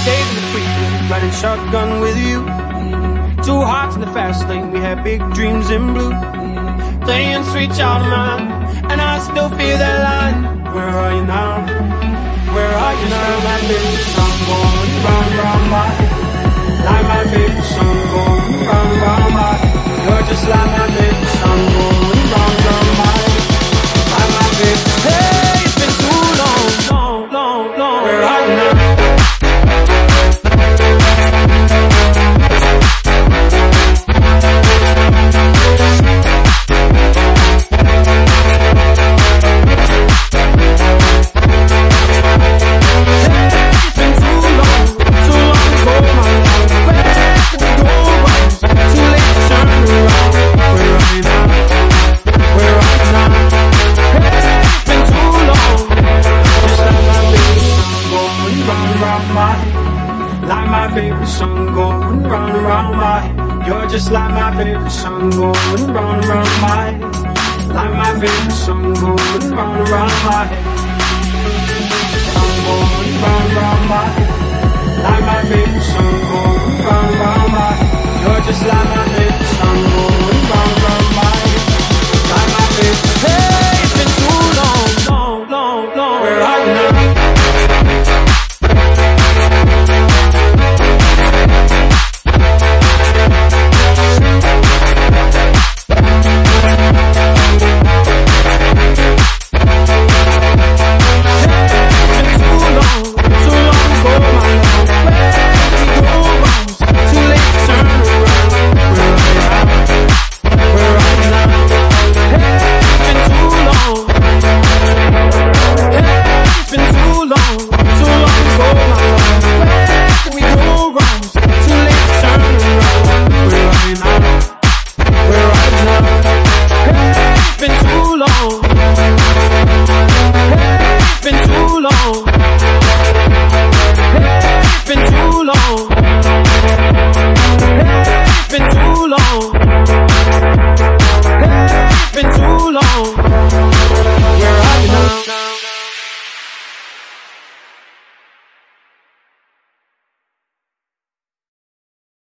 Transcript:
days in the freeway, riding shotgun with you. Two hearts in the fast lane, we had big dreams in blue. Playing sweet child of mine, and I still feel that line. Where are you now? Where are you now? My baby song going round and round my head. Like my baby song going round and round my head. You're just like my baby song going round and round my head. Like my baby. Hey, it's been too long, long, long, long. Where are you now? Like my favorite song going round and round my head. You're just like my favorite song going round and round my head. Like my favorite song going round and round my head. Song going round and round my head. Like my favorite song going round and round my head. You're just like my